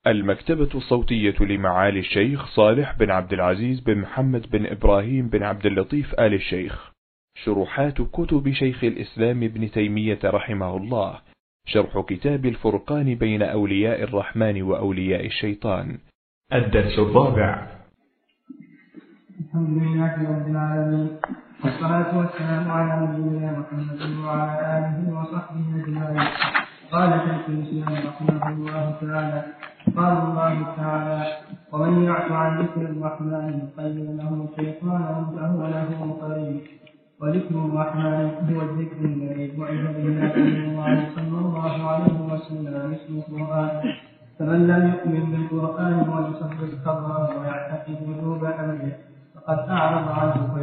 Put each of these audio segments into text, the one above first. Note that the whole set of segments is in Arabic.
المكتبة الصوتية لمعالي الشيخ صالح بن عبد العزيز بن محمد بن إبراهيم بن عبد اللطيف آل الشيخ. شروحات كتب شيخ الإسلام ابن تيمية رحمه الله. شرح كتاب الفرقان بين أولياء الرحمن وأولياء الشيطان. الدرس الرابع. الحمد لله رب العالمين، والصلاة والسلام على نبينا محمد وعلى آله وصحبه أجمعين. قال شيخ الإسلام رحمه الله تعالى: قال الله تعالى: ومن يعش عن ذكر الرحمن يقيض له شيطانا فهو له قريب. وذكر الرحمن هو الذكر الذي بعث به رسول الله صلى الله عليه وسلم مثل القرآن. فمن لم يؤمن بالقرآن ويصدق خبره ويعتقد وجوب أمره فقد أعرض عنه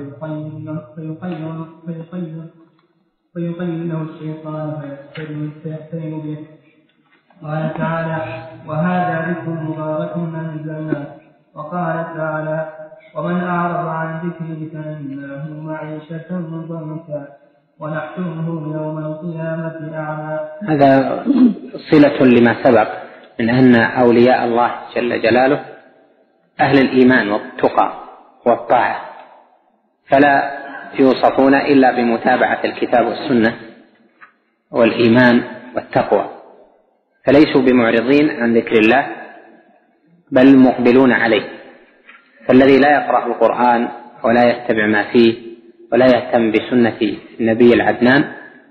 فيقيد له الشيطان فيقترن به. قال تعالى: وهذا ذكر مبارك أنزلناه. وقال تعالى: ومن أعرض عن ذكري فإن له معيشة ضنكا ونحشره يوم القيامة أعمى. هذا صلة لما سبق من أن أولياء الله جل جلاله أهل الإيمان والتقى والطاعة، فلا يوصفون إلا بمتابعة الكتاب والسنة والإيمان والتقوى، فليسوا بمعرضين عن ذكر الله بل مقبلون عليه. فالذي لا يقرأ القرآن ولا يتبع ما فيه ولا يهتم بسنة النبي العدنان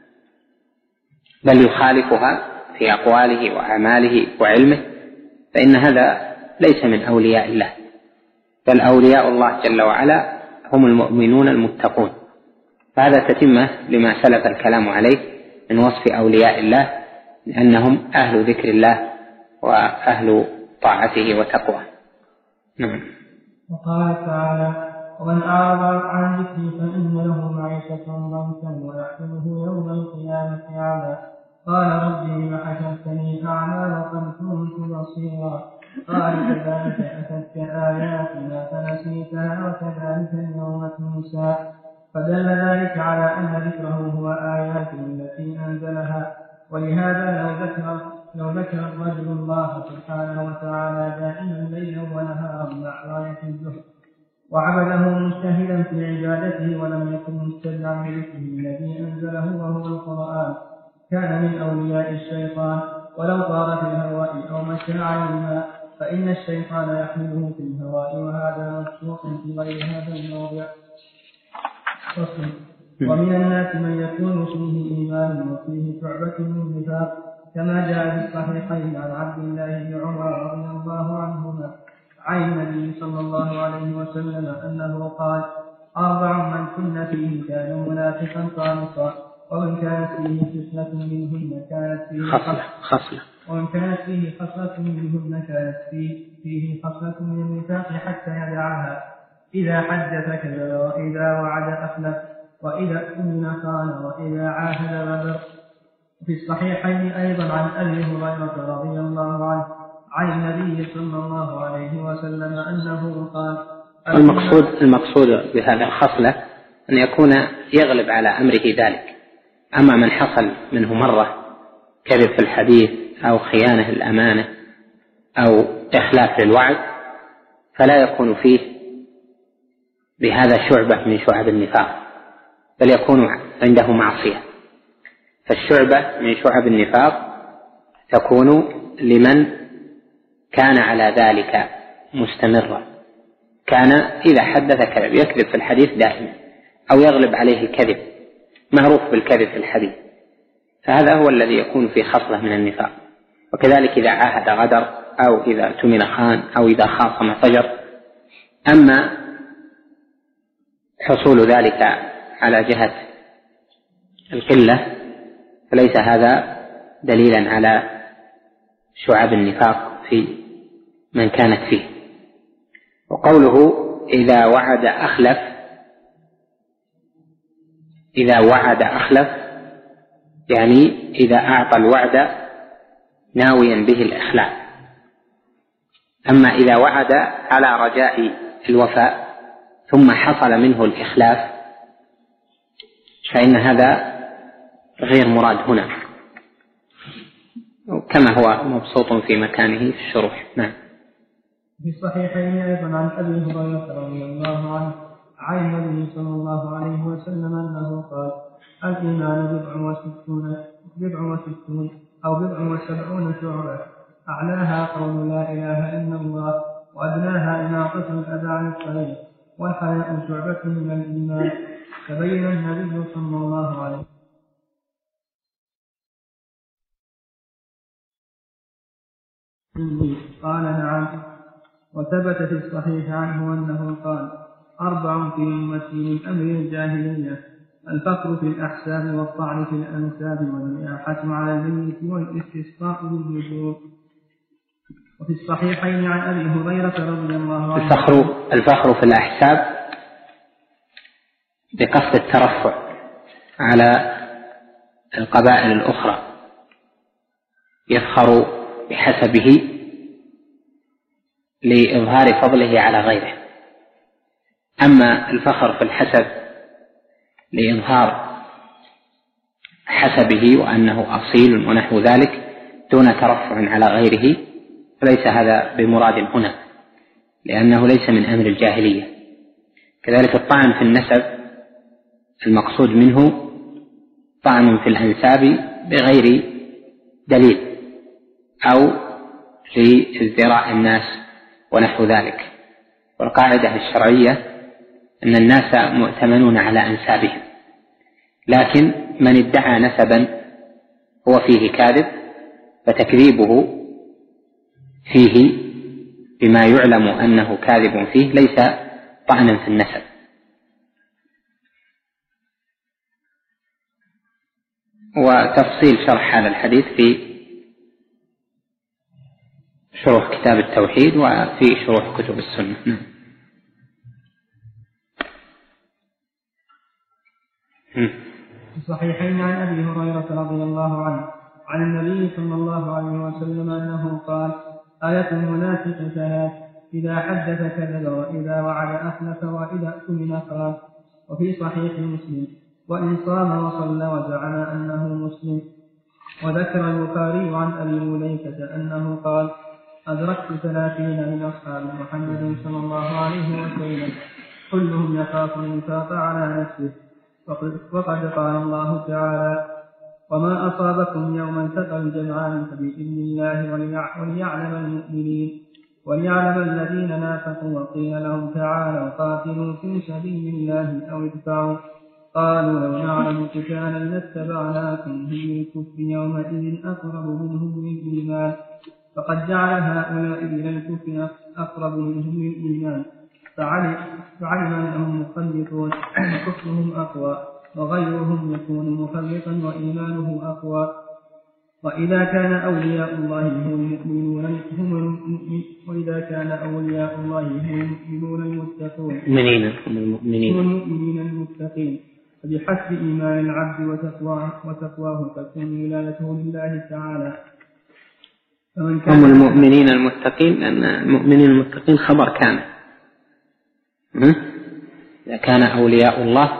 بل يخالفها في أقواله وأعماله وعلمه، فإن هذا ليس من أولياء الله، بل أولياء الله جل وعلا هم المؤمنون المتقون. فهذا تتمة لما سلف الكلام عليه من وصف أولياء الله، لأنهم أهل ذكر الله وأهل طاعته وتقوى. نعم. وقال تعالى: ومن أعرض عن ذكري فإن له معيشة ضنكا ونحشره يوم القيامة أعمى. قال: رب لم حشرتني أعمى وقد كنت بصيرا. قال: كذلك أتتك آياتنا فنسيتها وكذلك اليوم تنسى. فدل ذلك على أن ذكره هو آياته التي أنزلها. ولهذا لو ذكر الرجل الله سبحانه وتعالى دائما ليلا ونهارا مع غاية الزهد وعبده مجتهدا في عبادته ولم يكن مستدعا بذكره الذي أنزله وهو القرآن كان من أولياء الشيطان. ولو طار في الهواء أو مشى على الماء فإن الشيطان يحمله في الهواء، وهذا مبسوط في غير هذا الموضع. ومن الناس من يكون فيه إيمان وفيه شعبة من نفاق، كما جاء في الصحيحين عن عبد الله بن عمر رضي الله عنهما عن النبي صلى الله عليه وسلم أنه قال: 4 من كن فيه كان منافقا خالصا، ومن كانت فيه خصلة منهن كانت فيه خصلة منهن كانت فيه خصلة من النفاق حتى يدعها: إذا حدث كذب، وإذا وعد أخلف، وإذا أؤمن خان، وإذا عاهد غدر. في الصحيحين أيضا عن أبي هريرة رضي الله عنه عن النبي صلى الله عليه وسلم أنه قال: المقصود بهذا الخصلة أن يكون يغلب على أمره ذلك. أما من حصل منه مرة كذب في الحديث أو خيانة الأمانة أو إخلاف للوعد فلا يكون فيه بهذا شعبة من شعب النفاق، بل يكون عنده معصية. فالشعبة من شعب النفاق تكون لمن كان على ذلك مستمرا، كان إذا حدث كذب، يكذب في الحديث دائما أو يغلب عليه الكذب، معروف بالكذب في الحديث، فهذا هو الذي يكون في خصلة من النفاق. وكذلك إذا عاهد غدر، أو إذا اؤتمن خان، أو إذا خاصم فجر. أما حصول ذلك على جهة القلة فليس هذا دليلا على شعب النفاق في من كانت فيه. وقوله إذا وعد أخلف، إذا وعد أخلف يعني إذا أعطى الوعد ناويا به الإخلاف. أما إذا وعد على رجاء الوفاء ثم حصل منه الإخلاف فإن هذا غير مراد هنا. كما هو مبسوط في مكانه في الشروح. نعم. في الصحيحين أيضا عن أبي هريرة رضي الله عنه عن النبي صلى الله عليه وسلم أنه قال: الإيمان بضع وستون أو بضع وسبعون شعبة، أعلاها قول لا إله إلا الله، وأدناها إماطة الأذى عن الطريق، والحياء شعبة من الإيمان. فبين النبي صلى الله عليه وسلم قال: نعم. وثبت في الصحيح عنه أنه قال: 4 في أمتي من أمر الجاهلية: الفقر في الأحساب، والطعن في الأنساب، والنياحة على الميت، والاستسقاء بالنجوم. وفي الصحيحين عن أبي هريرة رضي الله عنه الفخر في الأحساب بقصد الترفع على القبائل الأخرى، يفخر بحسبه لإظهار فضله على غيره. أما الفخر في الحسب لإظهار حسبه وأنه أصيل ونحو ذلك دون ترفع على غيره فليس هذا بمراد هنا، لأنه ليس من أمر الجاهلية. كذلك الطعن في النسب المقصود منه طعن في الأنساب بغير دليل أو لازدراء الناس ونحو ذلك. والقاعدة الشرعية أن الناس مؤتمنون على أنسابهم، لكن من ادعى نسبا هو فيه كاذب فتكذيبه فيه بما يعلم أنه كاذب فيه ليس طعنا في النسب. وتفصيل شرح هذا الحديث في شروح كتاب التوحيد وفي شروح كتب السنة. في الصحيحين عن أبي هريرة رضي الله عنه عن النبي صلى الله عليه وسلم أنه قال: آية المنافق 3: إذا حدث كذب، وإذا وعد أخلف، وإذا اؤتمن خان. وفي صحيح مسلم: وإن صام وصلى وزعم أنه مسلم. وذكر البخاري عن أبي مليكة أنه قال: أدركت 30 من أصحاب محمد صلى الله عليه وسلم كلهم يخاف النفاق على نفسه. وقد قال الله تعالى: وما أصابكم يوم التقى الجمعان فبإذن الله وليعلم الذين نافقوا. وقيل لهم: تعالوا قاتلوا في سبيل الله أو ادفعوا. قالوا: لو نعلم قتالا لاتبعناكم بالكفر يومئذ أقرب منهم للإيمان. فقد جعل هؤلاء إلى الكفر أقرب منهم للإيمان، فعلم أنهم مخلطون كفرهم أقوى، وغيرهم يكون مخلطا وإيمانه أقوى. وإذا كان أولياء الله هم المؤمنون المتقين فبحسب إيمان العبد وتقواه تكون ولايته لله تعالى. هم المؤمنين المتقين، لأن المؤمنين المتقين خبر كان. إذا كان أولياء الله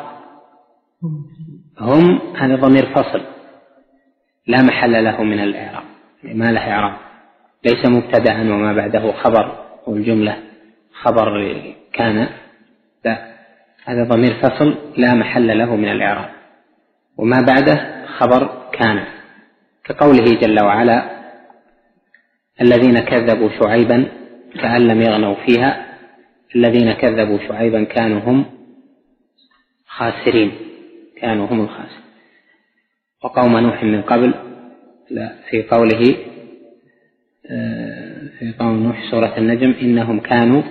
هم، هذا ضمير فصل لا محل له من الإعراب، ما له إعراب، ليس مبتدأ وما بعده خبر والجملة خبر كان، لا، هذا ضمير فصل لا محل له من الإعراب، وما بعده خبر كان، كقوله جل وعلا: الذين كذبوا شعيبا كأن لم يغنوا فيها، الذين كذبوا شعيبا كانوا هم خاسرين، كانوا هم الخاسرين. وقوم نوح من قبل، لا، في قوله في قوم نوح سورة النجم إنهم كانوا،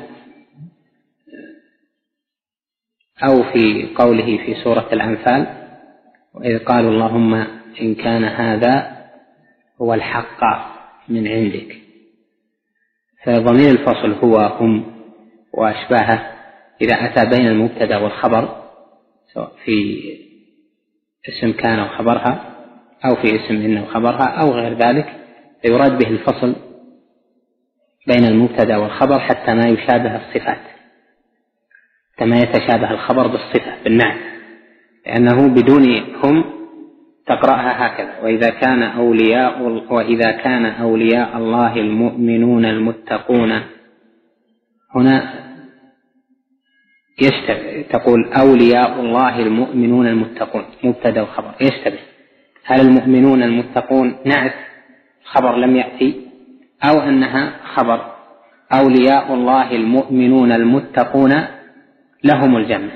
أو في قوله في سورة الأنفال: وإذ قالوا اللهم إن كان هذا هو الحق من عندك. فضمير الفصل هو هم وأشباهه إذا أتى بين المبتدأ والخبر، سواء في اسم كان وخبرها أو في اسم إن وخبرها أو غير ذلك، يراد به الفصل بين المبتدأ والخبر حتى ما يشابه الصفات، كما يتشابه الخبر بالصفة بالنعت، لأنه بدون هم تقرأها هكذا: وإذا كان أولياء الله المؤمنون المتقون. هنا تقول أولياء الله المؤمنون المتقون، مبتدأ وخبر، يشتبه. هل المؤمنون المتقون نعت خبر لم يأتي، أو أنها خبر أولياء الله المؤمنون المتقون لهم الجنة؟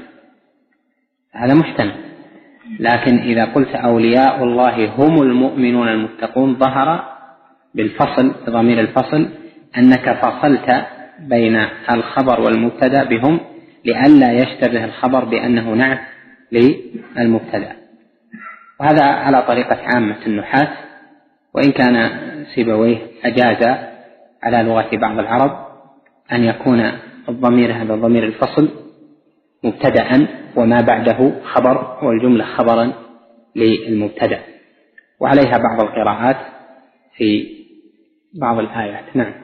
هذا محتمل. لكن إذا قلت أولياء الله هم المؤمنون المتقون ظهر بالفصل، بضمير الفصل، أنك فصلت بين الخبر والمبتدأ بهم لئلا يشتبه الخبر بأنه نعت للمبتدأ. وهذا على طريقة عامة النحاة، وإن كان سيبويه أجاز على لغة بعض العرب أن يكون الضمير هذا ضمير الفصل مبتدأ وما بعده خبر، والجملة خبرا للمبتدأ، وعليها بعض القراءات في بعض الآيات. نعم.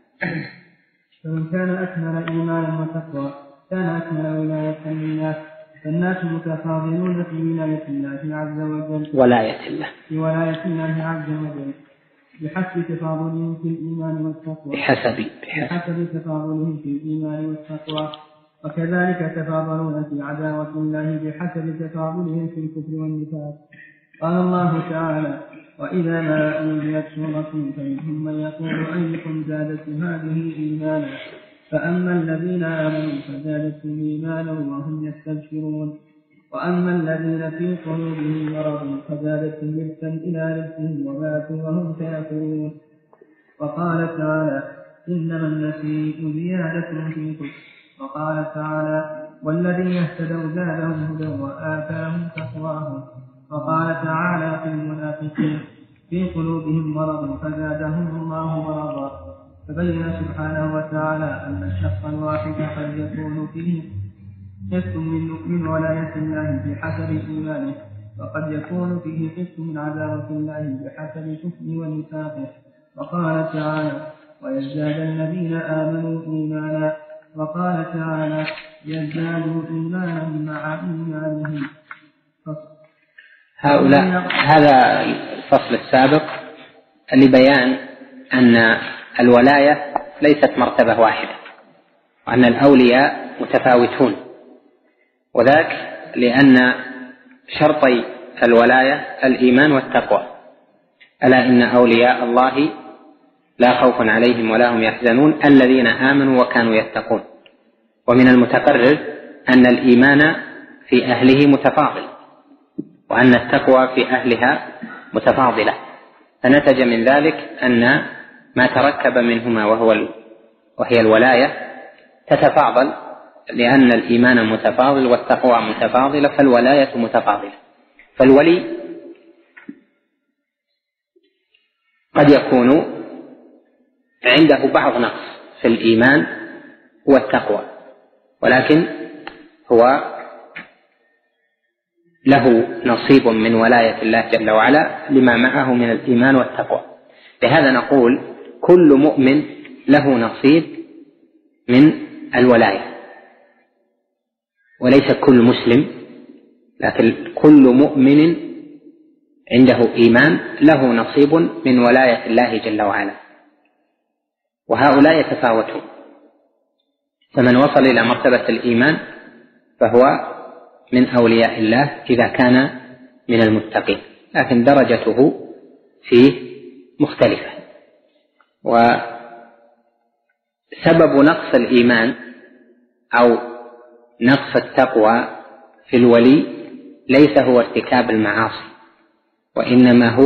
فمن كان أكمل إيمانا وتقوى كان أكمل ولاية للناس، فالناس متفاضلون في ولاية الله عز وجل في ولاية الله عز وجل بحسب تفاضلهم في الإيمان والتقوى بحسب تفاضلهم في الإيمان والتقوى. وكذلك تفاضلون في عداوة الله بحسب تفاضلهم في الكفر والنفاق. قال الله تعالى: وإذا ما أنزلت سورة فمنهم من يقول أيكم زادت هذه إيمانا، فأما الذين آمنوا فزادتهم إيمانا وهم يستبشرون، وأما الذين في قلوبهم مرض فزادتهم رجسا إلى رجسهم وماتوا وهم كافرون. وقال تعالى: إنما النسيء زيادة في الكفر. وقال تعالى: والذين اهتدوا زادهم هدى وآتاهم تقواهم. وقال تعالى في المنافقين: في قلوبهم مرض فزادهم الله مرضا. فبين سبحانه وتعالى أن الشخص الواحد قد يكون فيه قسط من ولاية الله بحسب إيمانه، وقد يكون فيه قسط من عداوة الله بحسب كفره ونفاقه. وقال تعالى: ويزداد الذين آمنوا إيمانا. وقال تعالى: يزدادوا إيمانا مع إيمانهم. هذا الفصل السابق لبيان أن الولاية ليست مرتبة واحدة، وأن الأولياء متفاوتون، وذاك لأن شرطي الولاية الإيمان والتقوى. ألا إن أولياء الله لا خوف عليهم ولا هم يحزنون الذين آمنوا وكانوا يتقون. ومن المتقرر أن الإيمان في أهله متفاضل، وأن التقوى في أهلها متفاضلة، فنتج من ذلك أن ما تركب منهما وهي الولاية تتفاضل، لأن الإيمان متفاضل والتقوى متفاضلة، فالولاية متفاضلة. فالولي قد يكون عنده بعض نقص في الإيمان والتقوى، ولكن هو له نصيب من ولاية الله جل وعلا لما معه من الإيمان والتقوى. لهذا نقول كل مؤمن له نصيب من الولاية، وليس كل مسلم، لكن كل مؤمن عنده إيمان له نصيب من ولاية الله جل وعلا، وهؤلاء يتفاوتون. فمن وصل إلى مرتبة الإيمان فهو من أولياء الله إذا كان من المتقين، لكن درجته فيه مختلفة. وسبب نقص الإيمان أو نقص التقوى في الولي ليس هو ارتكاب المعاصي، وإنما هو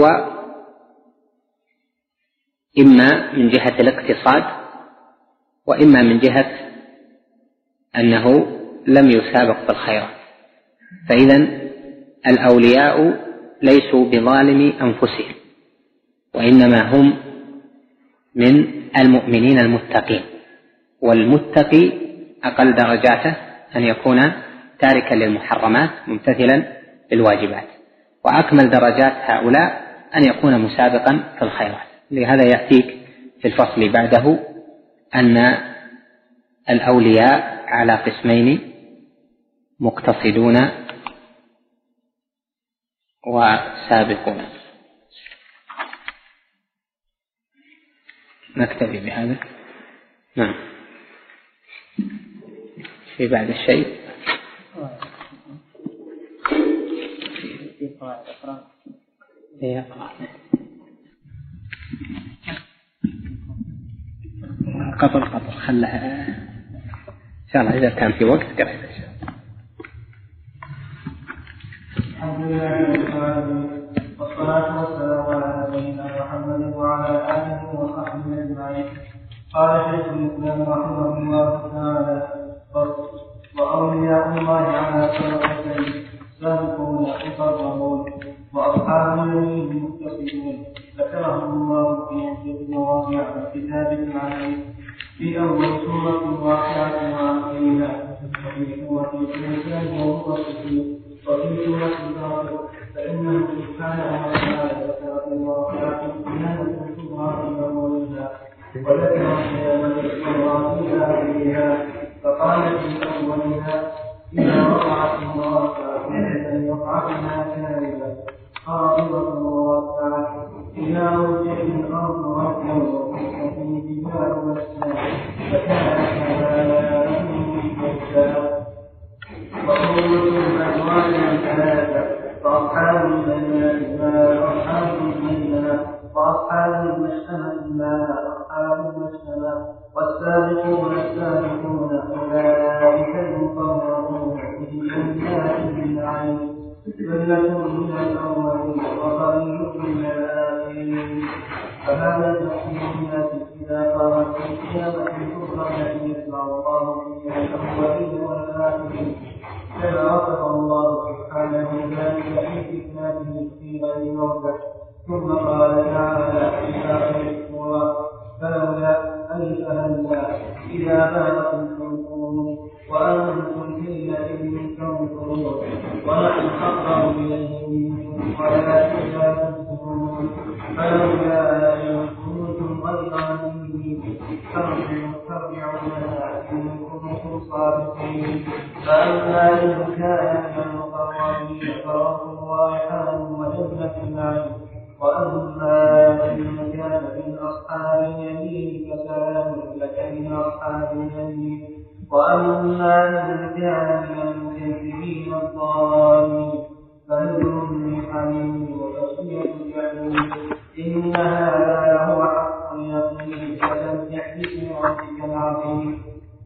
إما من جهة الاقتصاد، وإما من جهة أنه لم يسابق بالخيرات. فإذا الأولياء ليسوا بظالمي أنفسهم، وإنما هم من المؤمنين المتقين، والمتقي أقل درجاته أن يكون تاركا للمحرمات ممتثلا للواجبات، وأكمل درجات هؤلاء أن يكون مسابقا في الخيرات. لهذا يأتيك في الفصل بعده أن الأولياء على قسمين: مقتصدون وسابقون. نكتفي بهذا. نعم. في بعد الشيء قطر خلها إن شاء الله إذا كان في وقت قرأ إن شاء الله. الحمد لله رب العالمين والصلاة والسلام على نبينا محمد وعلى آله وصحبه أجمعين. قال شيخ الإسلام رحمه الله تعالى: وأولياء الله على صراطين سابقون مقربون وأصحاب اليمين متقون ذكرهم الله في عدة مواضع الكتاب العزيز في أول سورة واقعة وآخرها وفي سورة الإنسان ومتصفين وفي سورة الفاطر فإنه سبحانه وتعالى ذكر في الواقعة الإيمان الكبرى في أولها وذكر القيامة الكبرى في آخرها فقال في أولها: إذا وقعت الواقعة فإن وقعتها كاذبة خاطبة وواقعة إذا رجت الأرض رجا وفتحت الجبال والسماء فكانت هباء منبثا. وخروج الأزواج ثلاثة فأصحاب الجنة ما أصحاب الجنة وأصحاب المشأمة ما أصحاب المشأمة والسابقون السابقون أولئك المقربون في جنات النعيم ثلة من الأولين وقليل من الآخرين. فهذا التقسيمات إذا قامت القيامة الكبرى التي يسمع الله فيها الأولين والآخرين كما وصف الله سبحانه ذلك في كتابه في غير موضع. ثم قال تعالى في آخر السورة: فلولا ألف هلا إذا بالغت الحلقوم وأنتم حينئذ تنظرون ونحن أقرب إليه منكم ولكن لا تبصرون. فلولا إن كنتم غير مدينين ترجعونها إن كنتم صادقين. فأما إن كان من المقربين فروح وريحان وجنة النعيم وأما إن كان من أصحاب اليمين فسلام لك من أصحاب اليمين وأما إن كان من المكذبين الضالين فنزل من حميم وتصفية الجحيم. إن هذا لهو حق اليقين فسبح باسم ربك العظيم.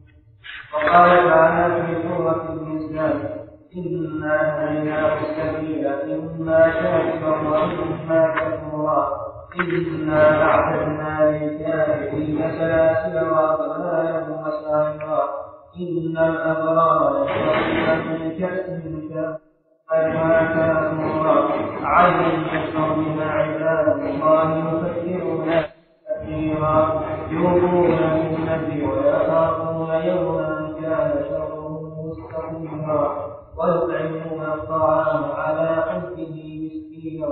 وقال تعالى في سورة الإنسان: إنا هديناه السبيل إما شاكرا وإما كفورا إنا أعتدنا للكافرين سلاسل وأغلالا وسعيرا إن الأبرار يشربون من كأس كأنها كافورا عين يشرب بها عباد الله يفكرون كثيرا يوفون بالنذر ويخافون يوما كان شره مستقيما ويطعمون الطعام على حبه مسكينا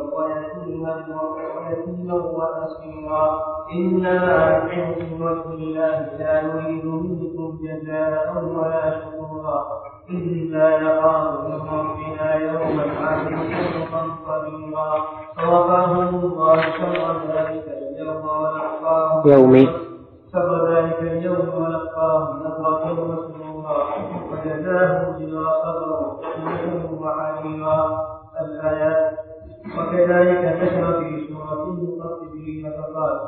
ويتيما وأسيرا إنما نطعمكم لوجه الله لا نريد منكم جزاء ولا شكورا إنا نخاف من ربنا يوما عبوسا قمطريرا. فوقاهم الله شر ذلك اليوم ولقاهم نظرة وسرورا وجزاهم بما صبروا جنة وحريرا. الآيات. وكذلك ذكر في سورة المطففين فقال: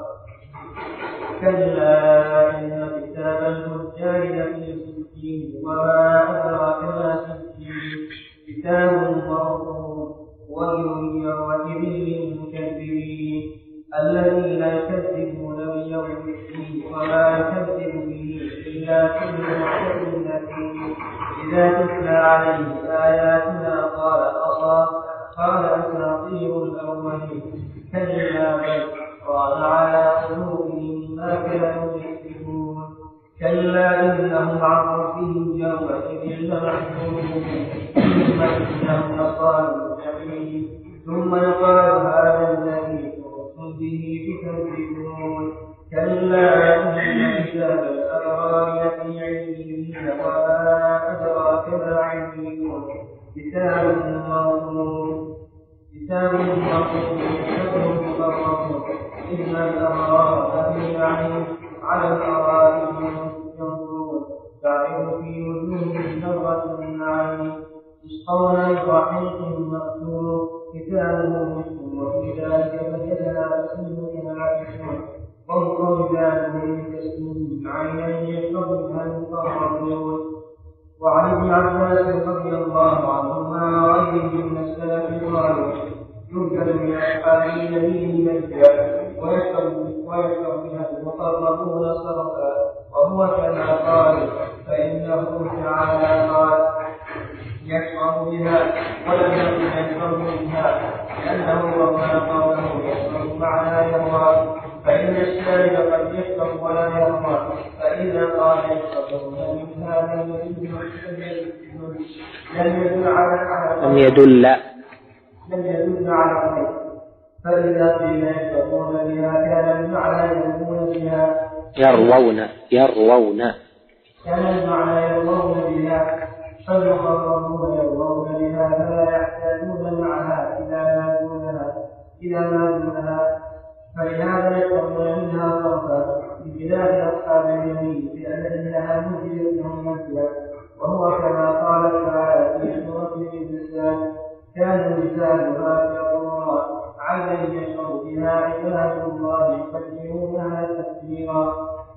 كلا إن كتاب الفجار لفي سجين وما أدراك ما سجين كتاب مرقوم ويل يومئذ للمكذبين الذين يكذبون بيوم الدين وما يكذب به إلا كل معتد أثيم إذا تتلى عليه آياتنا قال أساطير الأولين كلا بل ران على قلوبهم ما كانوا يكسبون. كلا إنهم عن ربهم يومئذ لمحجوبون ثم إنهم لصالوا الجحيم ثم يقال هذا الذي كنتم به تكذبون. كلا إن كتاب الأبرار لفي عليين وما أدراك ما عليون كتاب مرقوم أنس رضي الله عنه مع غيره من السلف قالوا يوجد من أصحاب النبي مجدا ويشرب بها المقربون صرفا، وهو كما قال، فإنه تعالى قال يشرب بها ولم يكن يشرب منها، لأنه ربنا قوله يشرب معنى يروى، فإن الشارب قد يشرب ولا يروى، فإذا قال يشرب منها لم يدل على خير، فإذا قيل يشربون بها كان المعنى يرمون بها كان المعنى يرمون بها، فالمقربون يرمون بها فلا يحتاجون معها إلى ما دونها، فلهذا يشربون منها صرفا بخلاف أصحاب اليمين لأنها مجلت لهم منزلا، وهو كما قال تعالى في سورة الإنسان كان لسانها كالقرآن عبدا يشرب بها عباد الله يقدرونها تكبيرا،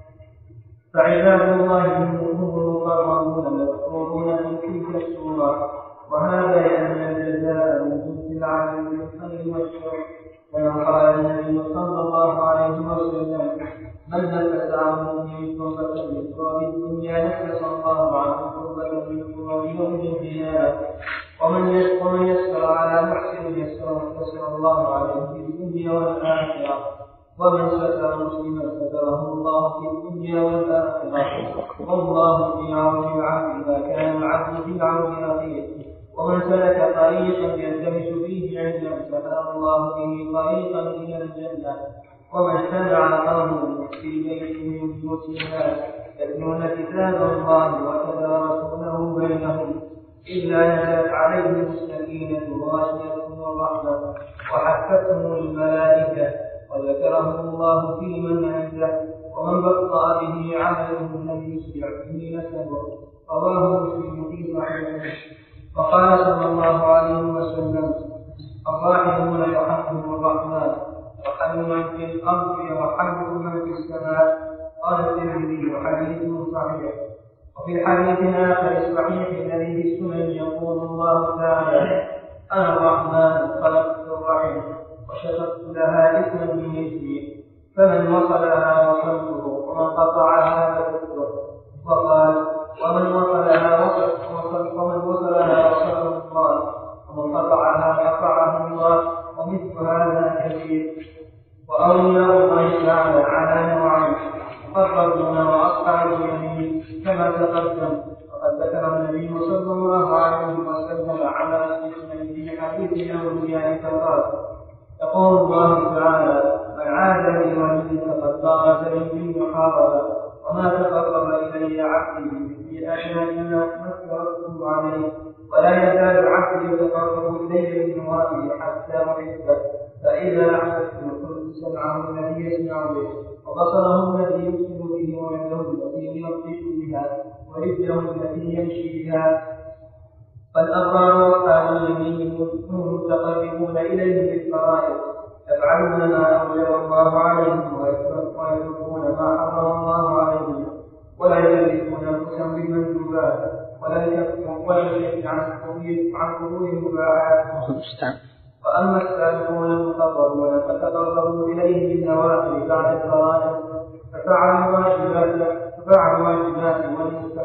فعباد الله هم المقربون المذكورون في تلك السورة، وهذا لأن الجزاء من جنس العمل بالخير والشر، كما قال النبي صلى الله عليه وسلم من نفس عن مؤمن كربة من كرب الدنيا نفس الله عنه كربة من كرب يوم القيامة، ومن يسر على محسن يسر الله عليه في الدنيا والآخرة، ومن ستر مسلما ستره الله في الدنيا والآخرة، والله في عون العبد ما كان العبد في عون أخيه، ومن سلك طريقا يلتمس فيه علما سهل الله به طريقا إلى الجنة، ومن اتبع قوم في بيت من المسلمات يتلون كتاب الله وتدارسونه بينهم إلا نزلت عليهم السكينة وغشيتهم الرحمة وحفتهم الملائكة وذكرهم الله في من عنده، ومن بطأ به عمله لم يسرع به نسبه، رواه مسلم في صحيحه. وقال صلى الله عليه وسلم الراحمون يرحمهم الرحمن يرحم من في الأرض يرحمهم من في السماء، قال الترمذي وحديثه صحيح. وفي حديث آخر الصحيح الذي في السنن يقول الله تعالى أنا الرحمن خلقت الرحم وشققت لها اسما من اسمي، فمن وصلها وصلته ومن قطعها فكفره، وقال ومن وصلها وصله الله ومن قطعها قطعه الله، ومثل هذا كثير. وأولياء الله تعالى على نوعين مقربون وأصحاب اليمين كما تقدم، وقد ذكر النبي صلى الله عليه وسلم على اسمين في حديث الأولياء فقال يقول الله تعالى من عاد لي ولي فقد باغت لي بالمحاربة، وما تقرب إلي عبدي في أشياء ما افترضته عليه، ولا يزال عبدي يتقرب إلي بالنوافل حتى أحبه، فإذا أحببته كنت سمعه الذي يسمع به وبصره الذي يبصر به ويده التي يبطش بها ورجله التي يمشي بها. فالأبرار وأصحاب اليمين هم متقربون إليه بالفرائض يفعلون ما أوجب الله عليهم ويتركون ما حرم الله عليهم، ولا يملكون أنفسهم بالمندوبات ولا يكفون عن قبول المباحات. وأما السابقون المقربون فتقربوا إليه بالنوافل بعد الفرائض ففعلوا الواجبات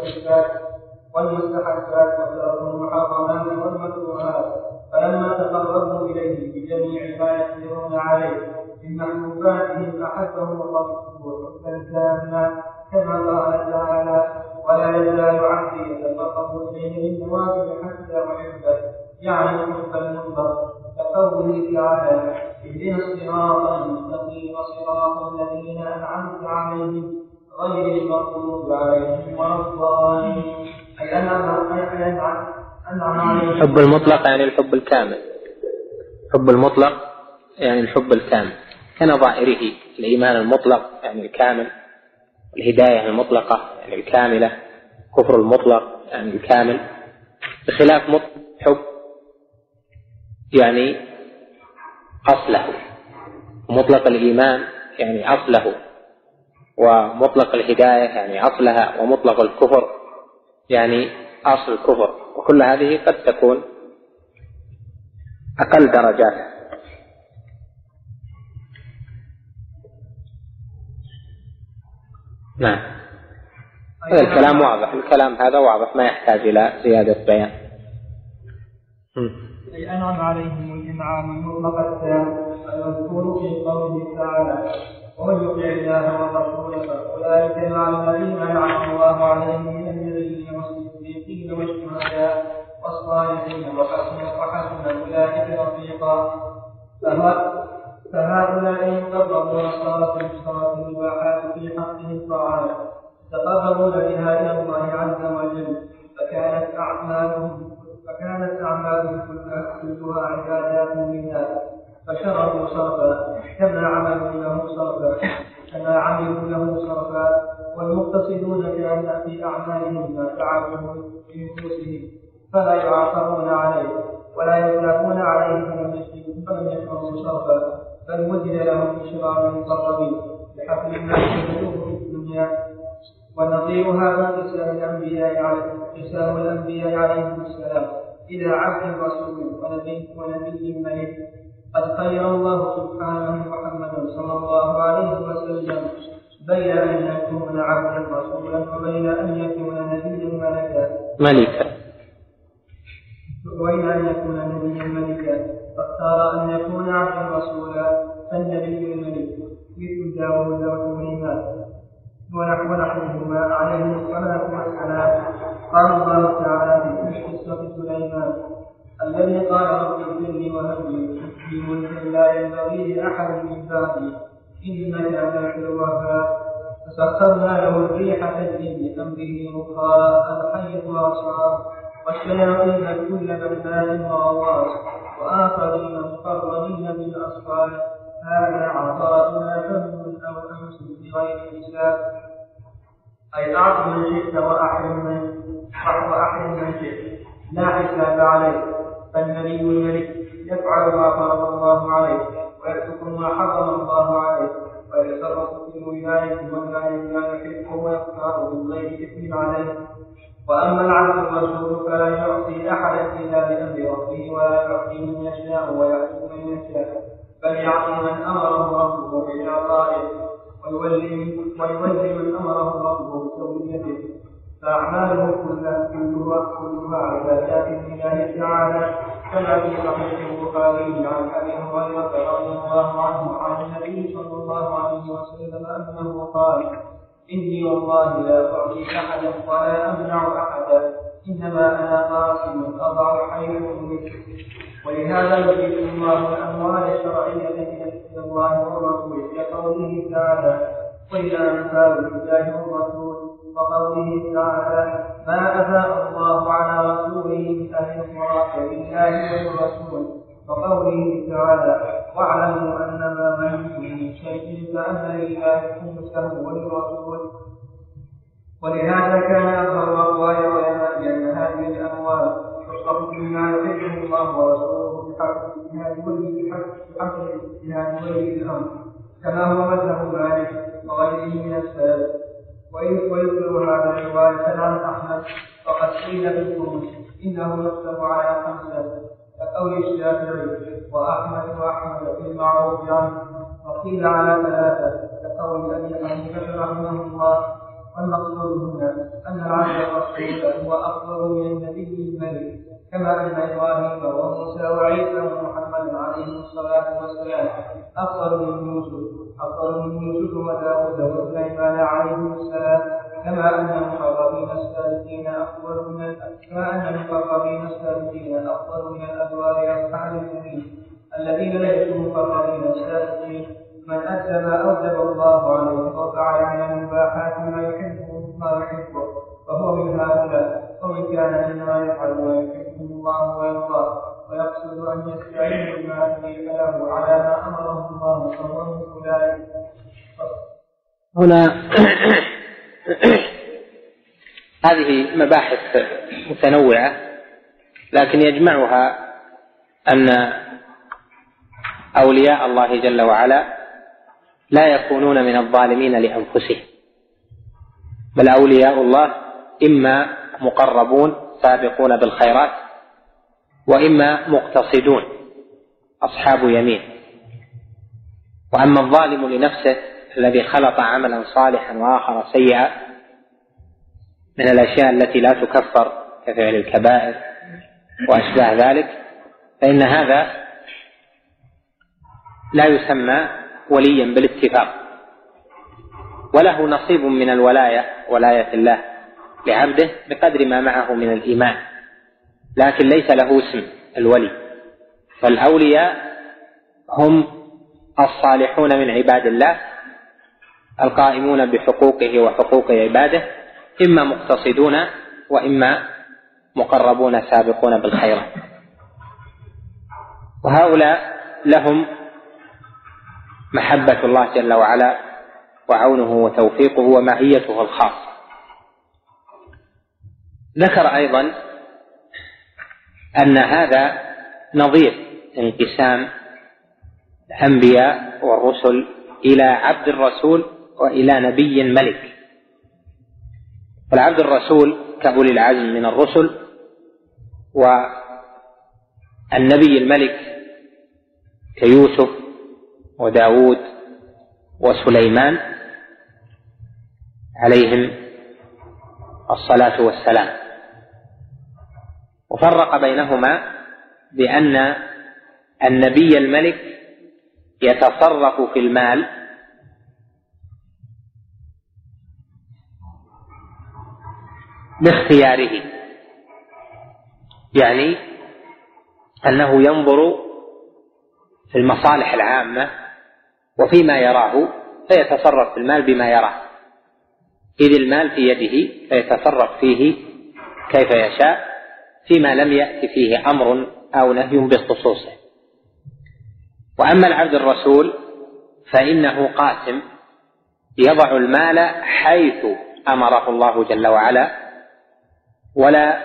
والمستحبات وتركوا المحرمات والمكروهات، فلما تقربوا إليه بجميع ما يقدرون عليه من محبوباتهم أحبهم الله حبا تاما، كما قال تعالى ولا يزال عبدي يتقرب إليه بالنوافل حتى أحبه، يعني حب المطلق، كقوله تعالى اهدنا الصراط المستقيم صراط الذين أنعمت عليهم غير المغضوب عليهم ولا الضالين، أي أنعم عليهم. الحب المطلق يعني الحب الكامل، حب المطلق يعني الحب الكامل كنظائره، الإيمان المطلق يعني الكامل، الهداية المطلقة يعني الكاملة، كفر المطلق يعني الكامل، بخلاف حب يعني أصله، مطلق الإيمان يعني أصله، ومطلق الهداية يعني أصلها، ومطلق الكفر يعني أصل الكفر. وكل هذه قد تكون أقل درجات. نعم، هذا الكلام واضح، الكلام هذا واضح ما يحتاج إلى زيادة بيان. أي أنعم عليهم الإنعام المطلق التام المذكور في قوله تعالى: ومن يطع الله والرسول فأولئك مع الذين أنعم الله عليهم من النبيين والصديقين والشهداء والصالحين وحسن أولئك رفيقا. فهؤلاء يقربون الصلاة المباحات في حقهم الطاعات يتقربون بها إلى الله عز وجل، فكانت أعمالهم كلها عبادات لله، فشرعوا صرفا كما عملوا له صرفا، والمقتصدون كأن في أعمالهم ما فعلوا بنفوسهم فلا يعاقبون عليه ولا يثابون عليه فلم يكونوا صرفا، بل وجد لهم بشرار المقربين بحفل الناس يدعوه في الدنيا. ونظير هذا قسام الأنبياء عليهم السلام إلى عبد رسول ونبي ملك. قد خير الله سبحانه محمدا صلى الله عليه وسلم بين أن يكون عبدا رسولا وبين أن يكون نبيا ملكا فاختار أن يكون عبدا رسولا فالنبي الملك مثل داود وسليمان ونحوهما عليهم الصلاة والسلام. قال الله تعالى في قصة سليمان: الذي قال رب اغفر لي وهب لي ملكا لا ينبغي لأحد من بعدي إنك أنت الوهاب. فسخرنا له الريح تجري بأمره رخاء الحيث أصاب والشياطين كل بناء وغواص وآخرين مقرنين بالأصفاد. هذا عطاؤنا فمن أو أمس بغير حساب. أي أعط من شئت وأحرم من شئت لا حساب عليه. فالنبي الملك يفعل ما فرض الله عليه ويترك ما حرم الله عليه ويتصرف في الولاية ما يحبه ويختار من غير إثم عليه. وأما العبد الرسول فلا يعطي أحدا إلا بأمر ربه ولا يعطي من يشاء ويعطي من يشاء، بل يعطي من أمره ربه بإعطائه ويولي من أمره ربه بتوليته. فأعماله كلها عبادات لله تعالى، كما في صحيح البخاري عن أبي هريرة رضي الله عنه عن النبي صلى الله عليه وسلم أنه قال: إني والله لا أعطي أحدا ولا أمنع أحدا، إنما أنا قاسم أضع حيث أمرت. ولهذا يجيب الله الأموال الشرعية إلى الله والرسول كقوله تعالى: وإلى أنفال الله والرسول، وقوله تعالى: ما أفاء الله على رسوله من أهل القرى فلله والرسول، وقوله تعالى: واعلموا أنما غنمتم من شيء فأن لله خمسه وللرسول. ولهذا كان أظهر أقوال العلماء بأن هذه الأموال تصرف بما يحبه الله ورسوله بحق اجتهاد ولي الأمر، كما هو مذهب مالك وغيره من السلف. ويذكر هذا الرواية عن أحمد فقد قيل بالخمس إنه يكتب على خمسة، كقول الشافعي وأحمد في المعروف عنه، وقيل على ثلاثة كقول أبي حنيفة رحمه الله. والمقصود هنا أن العبد الرسول هو أفضل من النبي الملك، كما أن إبراهيم وموسى وعيسى ومحمد عليهم الصلاة والسلام أفضل من يوسف وداود وسليمان عليهم السلام، كما أن المقربين السابقين أفضل من الأبرار أصحاب اليمين الذين ليسوا مقربين السابقين. من أدى ما أوجب الله عليه وفعل من المباحات ما يحبه فهو من هؤلاء. ومن كان إنما يفعل ما يحبه الله ويرضاه ويقصد أن يستعين بما أتيك له على ما أمره الله فهو من أولئك. هنا هذه مباحث متنوعة، لكن يجمعها أن أولياء الله جل وعلا لا يكونون من الظالمين لأنفسهم، بل أولياء الله إما مقربون سابقون بالخيرات، وإما مقتصدون أصحاب يمين. وأما الظالم لنفسه الذي خلط عملا صالحا وآخر سيئا من الأشياء التي لا تكفر كفعل الكبائر وأشباه ذلك، فإن هذا لا يسمى وليا بالاتفاق، وله نصيب من ولاية الله لعبده بقدر ما معه من الإيمان، لكن ليس له اسم الولي. فالأولياء هم الصالحون من عباد الله القائمون بحقوقه وحقوق عباده، إما مقتصدون وإما مقربون سابقون بالخيرات. وهؤلاء لهم محبة الله جل وعلا وعونه وتوفيقه ومعيته الخاصة. ذكر أيضا أن هذا نظير انقسام الأنبياء والرسل إلى عبد الرسول وإلى نبي ملك. فالعبد الرسول كأولي العزم من الرسل، والنبي الملك كيوسف وداود وسليمان عليهم الصلاة والسلام. وفرق بينهما بأن النبي الملك يتصرف في المال باختياره، يعني أنه ينظر في المصالح العامة وفيما يراه فيتصرف في المال بما يراه، إذ المال في يده فيتصرف فيه كيف يشاء فيما لم يأتي فيه أمر أو نهي بخصوصه. وأما العبد الرسول فإنه قاسم يضع المال حيث أمره الله جل وعلا ولا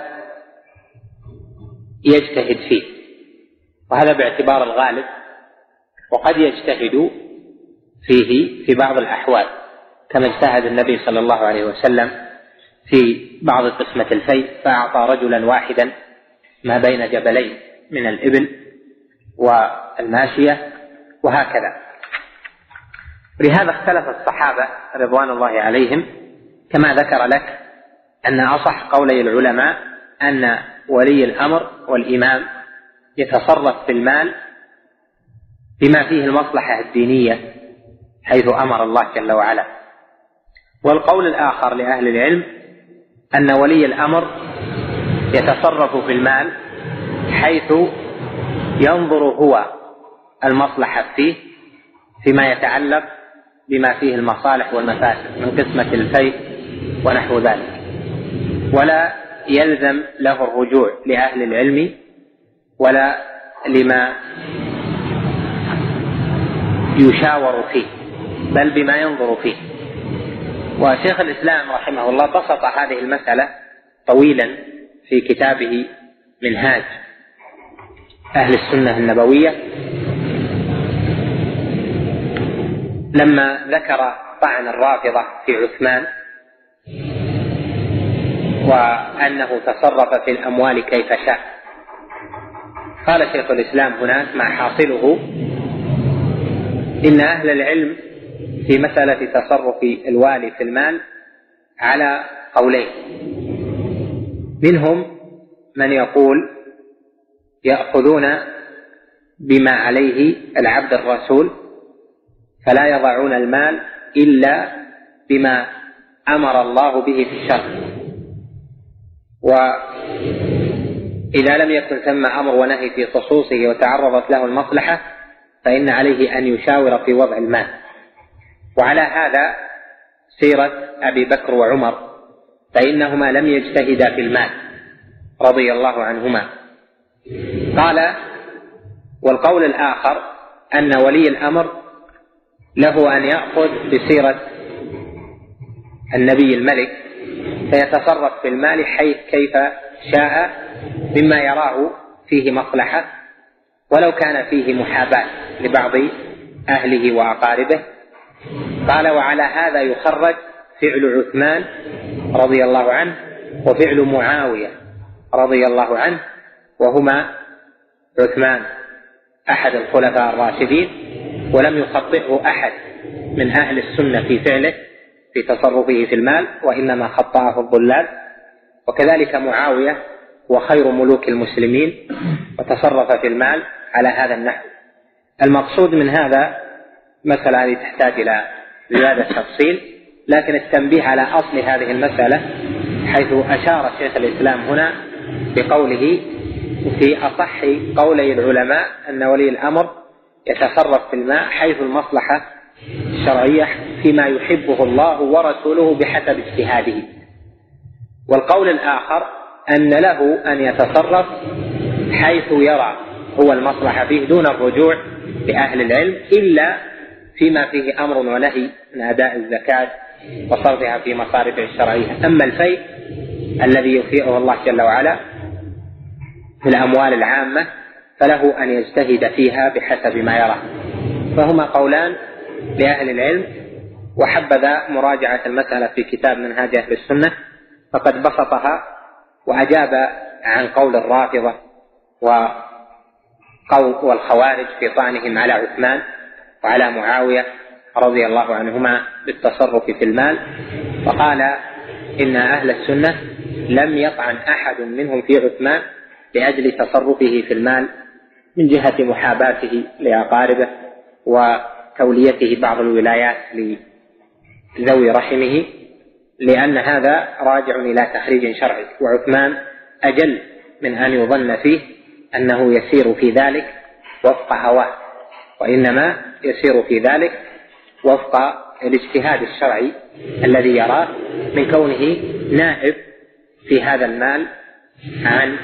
يجتهد فيه، وهذا باعتبار الغالب، وقد يجتهد فيه في بعض الأحوال كما اجتهد النبي صلى الله عليه وسلم في بعض قسمة الفيء فأعطى رجلا واحدا ما بين جبلين من الإبل والماشية وهكذا. لهذا اختلف الصحابة رضوان الله عليهم، كما ذكر لك أن أصح قولي العلماء أن ولي الأمر والإمام يتصرف في المال بما فيه المصلحة الدينية حيث أمر الله جل وعلا. والقول الآخر لأهل العلم أن ولي الأمر يتصرف في المال حيث ينظر هو المصلحة فيه فيما يتعلق بما فيه المصالح والمفاسد من قسمة الفيء ونحو ذلك، ولا يلزم له الرجوع لأهل العلم ولا لما يشاور فيه، بل بما ينظر فيه. وشيخ الإسلام رحمه الله بسط هذه المسألة طويلا في كتابه منهاج أهل السنة النبوية، لما ذكر طعن الرافضة في عثمان وأنه تصرف في الأموال كيف شاء. قال شيخ الإسلام هناك ما حاصله إن أهل العلم في مسألة تصرف الوالي في المال على قولين، منهم من يقول يأخذون بما عليه العبد الرسول فلا يضعون المال إلا بما أمر الله به في الشرع، وإذا لم يكن ثم أمر ونهي في خصوصه وتعرضت له المصلحة فإن عليه أن يشاور في وضع المال. وعلى هذا سيرة أبي بكر وعمر، فإنهما لم يجتهدا في المال رضي الله عنهما. قال: والقول الآخر أن ولي الأمر له أن يأخذ بسيرة النبي الملك فيتصرف في المال حيث كيف شاء مما يراه فيه مصلحة ولو كان فيه محاباة لبعض أهله وأقاربه. قال: وعلى هذا يخرج فعل عثمان رضي الله عنه وفعل معاوية رضي الله عنه، وهما عثمان أحد الخلفاء الراشدين، ولم يخطئه أحد من أهل السنة في فعله في تصرفه في المال، وإنما خطأه الضلال. وكذلك معاوية وخير ملوك المسلمين، وتصرف في المال على هذا النحو. المقصود من هذا مسألة تحتاج إلى زيادة تفصيل، لكن التنبيه على أصل هذه المسألة، حيث أشار شيخ الإسلام هنا بقوله في أصح قولي العلماء أن ولي الأمر يتصرف في الماء حيث المصلحة الشرعية فيما يحبه الله ورسوله بحسب اجتهاده. والقول الآخر أن له أن يتصرف حيث يرى هو المصلحة فيه دون الرجوع لأهل العلم، إلا فيما فيه أمر ونهي من أداء الزكاة وصرفها في مصارفها الشرعية. أما الفيء الذي يفيئه الله جل وعلا في الأموال العامة فله أن يجتهد فيها بحسب ما يرى. فهما قولان لأهل العلم، وحبذا مراجعة المسألة في كتاب منهاج أهل السنة، فقد بسطها وأجاب عن قول الرافضة والخوارج في طعنهم على عثمان وعلى معاوية رضي الله عنهما بالتصرف في المال، وقال إن أهل السنة لم يطعن أحد منهم في عثمان لأجل تصرفه في المال من جهة محاباته لأقاربه وتوليته بعض الولايات لذوي رحمه، لأن هذا راجع إلى تخريج شرعي، وعثمان أجل من أن يظن فيه أنه يسير في ذلك وفق هواه، وإنما يسير في ذلك وفق الاجتهاد الشرعي الذي يراه من كونه نائب في هذا المال عن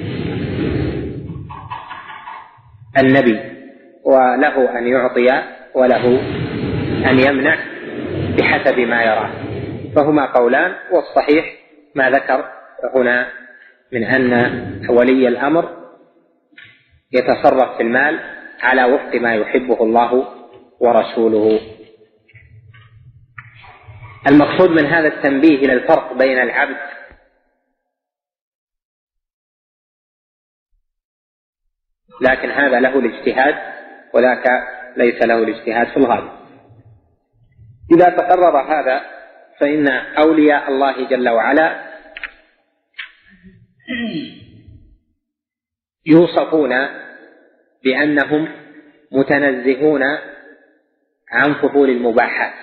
النبي، وله أن يعطي وله أن يمنع بحسب ما يراه. فهما قولان، والصحيح ما ذكر هنا من أن ولي الأمر يتصرف في المال على وفق ما يحبه الله ورسوله. المقصود من هذا التنبيه إلى الفرق بين العبد لكن هذا له الاجتهاد وذاك ليس له الاجتهاد في الغالب. إذا تقرر هذا فإن أولياء الله جل وعلا يوصفون بأنهم متنزهون عن فضول المباحات،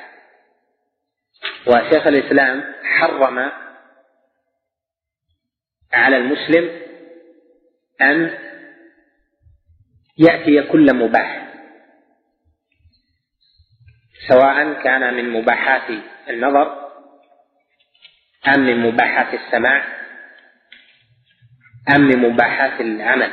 وشيخ الإسلام حرم على المسلم أن يأتي كل مباح، سواء كان من مباحات النظر أم من مباحات السماع أم من مباحات العمل.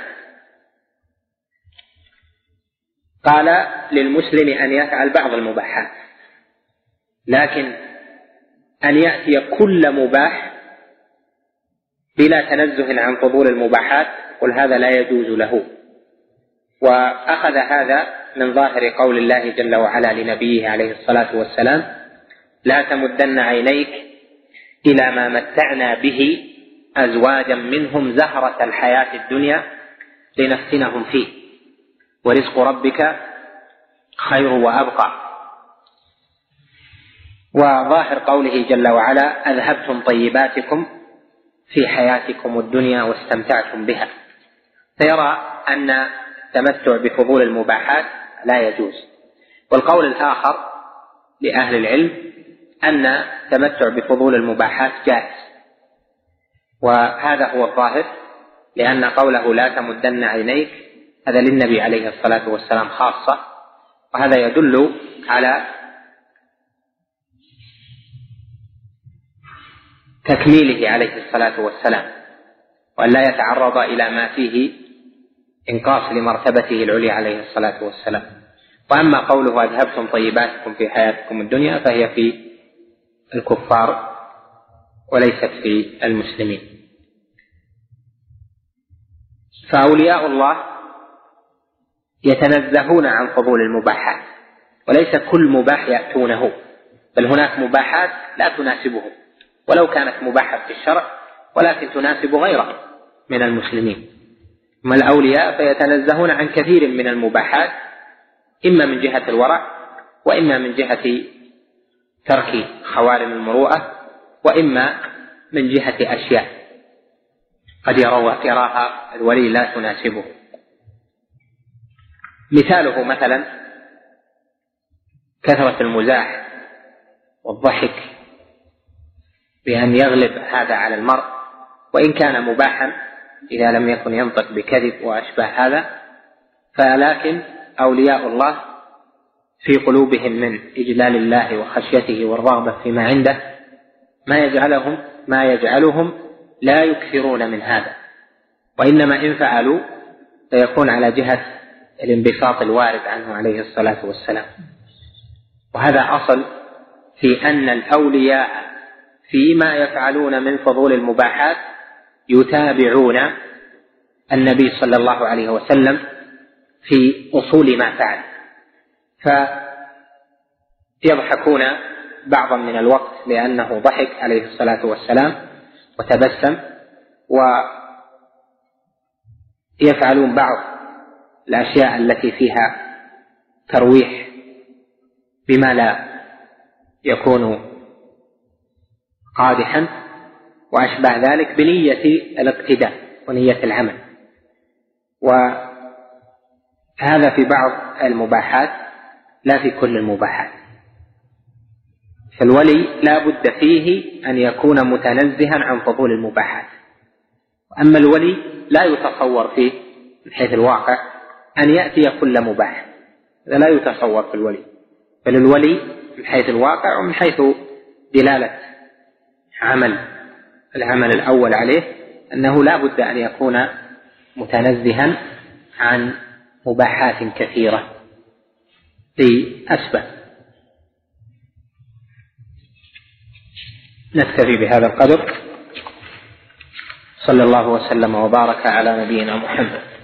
قال للمسلم أن يفعل بعض المباحات، لكن أن يأتي كل مباح بلا تنزه عن فضول المباحات قل هذا لا يجوز له. وأخذ هذا من ظاهر قول الله جل وعلا لنبيه عليه الصلاة والسلام لا تمدن عينيك إلى ما متعنا به أزواجا منهم زهرة الحياة الدنيا لنفتنهم فيه ورزق ربك خير وأبقى. وظاهر قوله جل وعلا أذهبتم طيباتكم في حياتكم الدنيا واستمتعتم بها، فيرى أن التمتع بفضول المباحات لا يجوز. والقول الآخر لأهل العلم أن التمتع بفضول المباحات جائز، وهذا هو الظاهر، لأن قوله لا تمدن عينيك هذا للنبي عليه الصلاة والسلام خاصة، وهذا يدل على تكميله عليه الصلاة والسلام وأن لا يتعرض إلى ما فيه إنقاص لمرتبته العليا عليه الصلاة والسلام. وأما قوله أذهبتم طيباتكم في حياتكم الدنيا فهي في الكفار وليست في المسلمين. فأولياء الله يتنزهون عن فضول المباحات، وليس كل مباح يأتونه، بل هناك مباحات لا تناسبهم ولو كانت مباحة في الشرع ولكن تناسب غيره، من المسلمين. أما الأولياء فيتنزهون عن كثير من المباحات، إما من جهة الورع، وإما من جهة ترك خوارم المروءة، وإما من جهة أشياء قد يراها الولي لا تناسبه. مثاله مثلا كثرة المزاح والضحك، بأن يغلب هذا على المرء، وإن كان مباحا إذا لم يكن ينطق بكذب وأشباه هذا، فلكن أولياء الله في قلوبهم من إجلال الله وخشيته والرغبة فيما عنده ما يجعلهم لا يكثرون من هذا، وإنما إن فعلوا فيكون على جهة الانبساط الوارد عنه عليه الصلاة والسلام. وهذا أصل في أن الأولياء فيما يفعلون من فضول المباحات يتابعون النبي صلى الله عليه وسلم في أصول ما فعل، فيضحكون بعضا من الوقت لأنه ضحك عليه الصلاة والسلام وتبسم، ويفعلون بعض الأشياء التي فيها ترويح بما لا يكون قادحا وأشبه ذلك بنية الاقتداء ونية العمل. وهذا في بعض المباحات لا في كل المباحات. فالولي لا بد فيه أن يكون متنزها عن فضول المباحات. أما الولي لا يتصور فيه من حيث الواقع أن يأتي كل مباح، هذا لا يتصور في الولي، بل الولي من حيث الواقع ومن حيث دلالة العمل الأول عليه أنه لا بد أن يكون متنزها عن مباحات كثيرة لأسباب. نكتفي بهذا القدر. صلى الله وسلم وبارك على نبينا محمد.